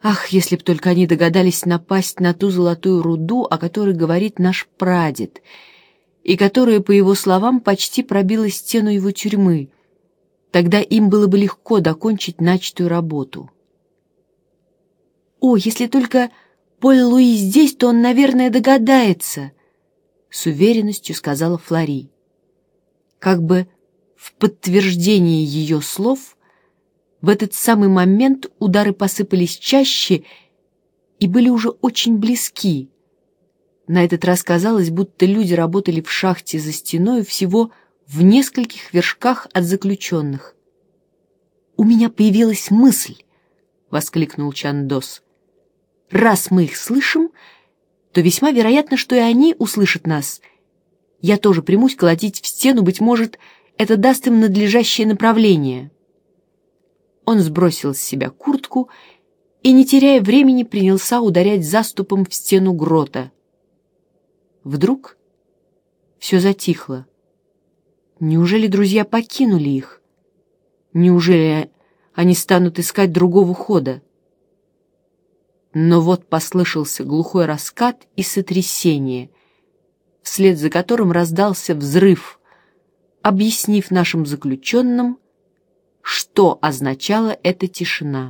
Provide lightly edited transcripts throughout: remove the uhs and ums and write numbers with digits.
Ах, если б только они догадались напасть на ту золотую руду, о которой говорит наш прадед, и которая, по его словам, почти пробила стену его тюрьмы. Тогда им было бы легко докончить начатую работу. «О, если только Поль Луи здесь, то он, наверное, догадается», — с уверенностью сказала Флори. Как бы в подтверждение ее слов, в этот самый момент удары посыпались чаще и были уже очень близки. На этот раз казалось, будто люди работали в шахте за стеной всего в нескольких вершках от заключенных. «У меня появилась мысль», — воскликнул Чандос. «Раз мы их слышим, то весьма вероятно, что и они услышат нас. Я тоже примусь колотить в стену, быть может, это даст им надлежащее направление». Он сбросил с себя куртку и, не теряя времени, принялся ударять заступом в стену грота. Вдруг все затихло. Неужели друзья покинули их? Неужели они станут искать другого хода? Но вот послышался глухой раскат и сотрясение, вслед за которым раздался взрыв, объяснив нашим заключенным, что означала эта тишина.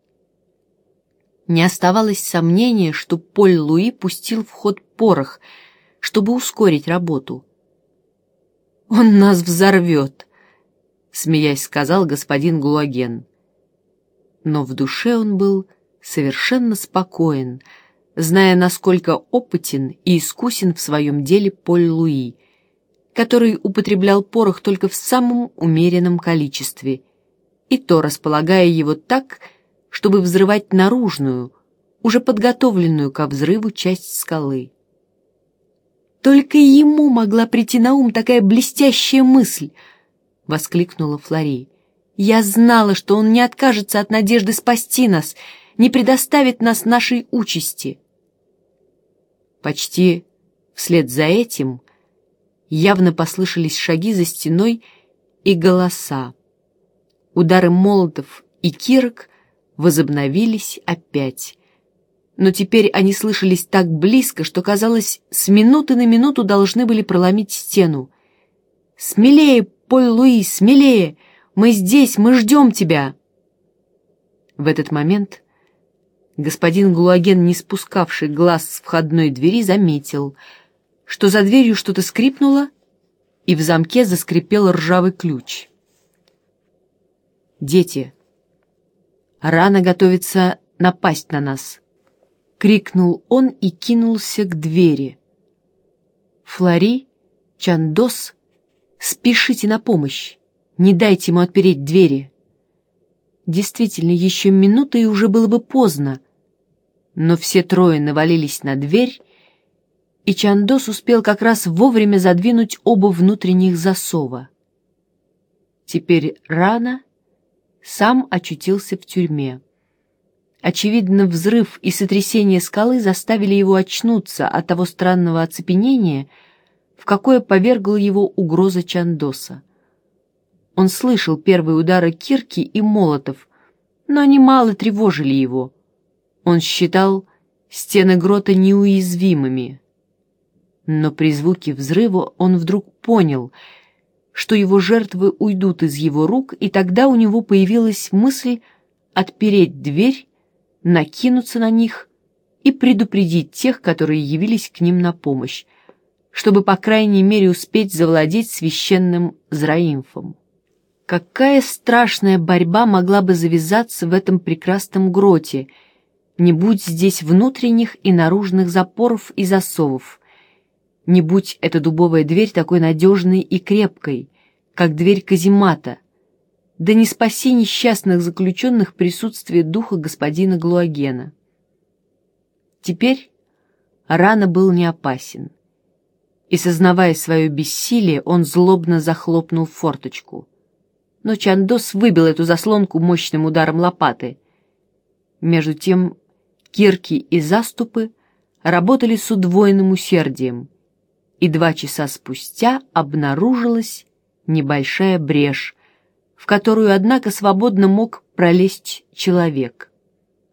Не оставалось сомнения, что Поль Луи пустил в ход порох, чтобы ускорить работу. «Он нас взорвет», — смеясь сказал господин Глуаген. Но в душе он был совершенно спокоен, зная, насколько опытен и искусен в своем деле Поль Луи, который употреблял порох только в самом умеренном количестве, и то располагая его так, чтобы взрывать наружную, уже подготовленную ко взрыву часть скалы. «Только ему могла прийти на ум такая блестящая мысль!» — воскликнула Флори. «Я знала, что он не откажется от надежды спасти нас, не предоставит нас нашей участи». Почти вслед за этим явно послышались шаги за стеной и голоса. Удары молотов и кирок возобновились опять. Но теперь они слышались так близко, что, казалось, с минуты на минуту должны были проломить стену. «Смелее, Поль Луи, смелее! Мы здесь, мы ждем тебя!» В этот момент господин Глуаген, не спускавший глаз с входной двери, заметил, что за дверью что-то скрипнуло, и в замке заскрипел ржавый ключ. «Дети, рано готовится напасть на нас!» — крикнул он и кинулся к двери. «Флори, Чандос, спешите на помощь! Не дайте ему отпереть двери!» Действительно, еще минута, и уже было бы поздно. Но все трое навалились на дверь, и Чандос успел как раз вовремя задвинуть оба внутренних засова. Теперь Рана сам очутился в тюрьме. Очевидно, взрыв и сотрясение скалы заставили его очнуться от того странного оцепенения, в какое повергла его угроза Чандоса. Он слышал первые удары кирки и молотов, но они мало тревожили его. Он считал стены грота неуязвимыми. Но при звуке взрыва он вдруг понял, что его жертвы уйдут из его рук, и тогда у него появилась мысль отпереть дверь, накинуться на них и предупредить тех, которые явились к ним на помощь, чтобы, по крайней мере, успеть завладеть священным Зраимфом. Какая страшная борьба могла бы завязаться в этом прекрасном гроте, не будь здесь внутренних и наружных запоров и засовов, не будь эта дубовая дверь такой надежной и крепкой, как дверь каземата, да не спаси несчастных заключенных присутствие духа господина Глуагена. Теперь Рана был не опасен, и, сознавая свое бессилие, он злобно захлопнул форточку. Но Чандос выбил эту заслонку мощным ударом лопаты. Между тем кирки и заступы работали с удвоенным усердием, и 2 часа спустя обнаружилась небольшая брешь, в которую, однако, свободно мог пролезть человек.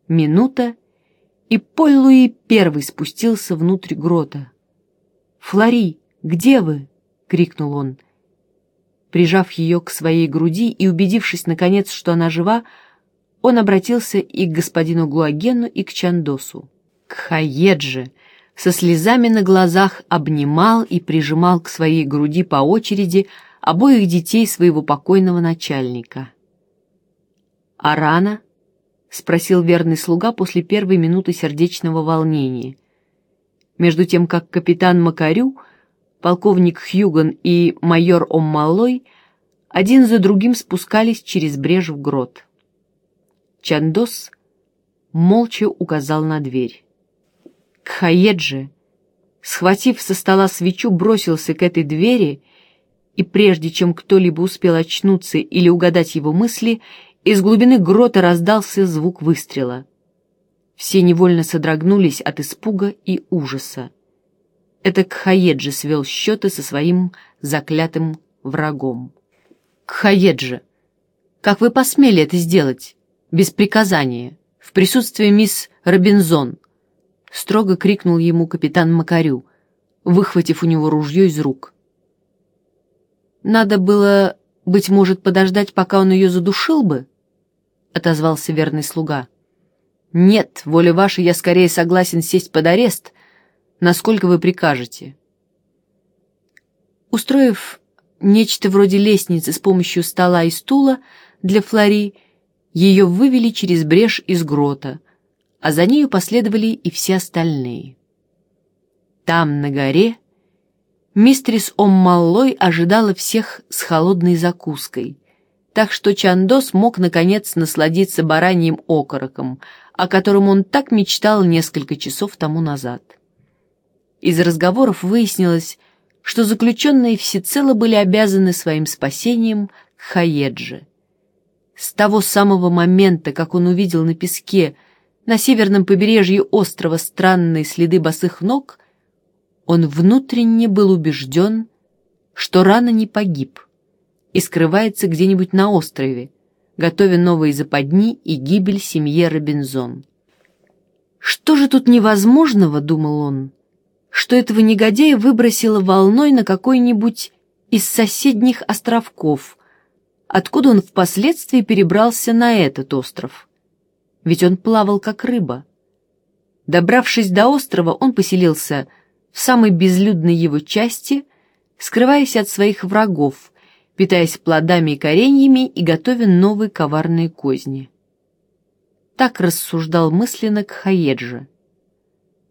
Минута, и Поль-Луи первый спустился внутрь грота. «Флори, где вы?» — крикнул он. Прижав ее к своей груди и убедившись, наконец, что она жива, он обратился и к господину Глуагену, и к Чандосу. Кхаеджи со слезами на глазах обнимал и прижимал к своей груди по очереди обоих детей своего покойного начальника. «А рана?» — спросил верный слуга после первой минуты сердечного волнения. Между тем, как капитан Макарю, полковник Хьюган и майор Оммалой один за другим спускались через брешь в грот. Чандос молча указал на дверь. Кхаеджи, схватив со стола свечу, бросился к этой двери, и прежде чем кто-либо успел очнуться или угадать его мысли, из глубины грота раздался звук выстрела. Все невольно содрогнулись от испуга и ужаса. Это Кхаеджи свел счеты со своим заклятым врагом. «Кхаеджи, как вы посмели это сделать? Без приказания, в присутствии мисс Робинзон!» — строго крикнул ему капитан Макарю, выхватив у него ружье из рук. «Надо было, быть может, подождать, пока он ее задушил бы?» — отозвался верный слуга. «Нет, воля ваша, я скорее согласен сесть под арест, насколько вы прикажете». Устроив нечто вроде лестницы с помощью стола и стула для Флори, ее вывели через брешь из грота, а за нею последовали и все остальные. Там, на горе, мистерис Оммаллой ожидала всех с холодной закуской, так что Чандос мог, наконец, насладиться бараньим окороком, о котором он так мечтал несколько часов тому назад. Из разговоров выяснилось, что заключенные всецело были обязаны своим спасением Кхаеджи. С того самого момента, как он увидел на песке на северном побережье острова странные следы босых ног, он внутренне был убежден, что рано не погиб и скрывается где-нибудь на острове, готовя новые западни и гибель семье Робинзон. «Что же тут невозможного, — думал он, — что этого негодяя выбросило волной на какой-нибудь из соседних островков, откуда он впоследствии перебрался на этот остров? Ведь он плавал как рыба. Добравшись до острова, он поселился в самой безлюдной его части, скрываясь от своих врагов, питаясь плодами и кореньями и готовя новые коварные козни». Так рассуждал мысленно Кхаеджи.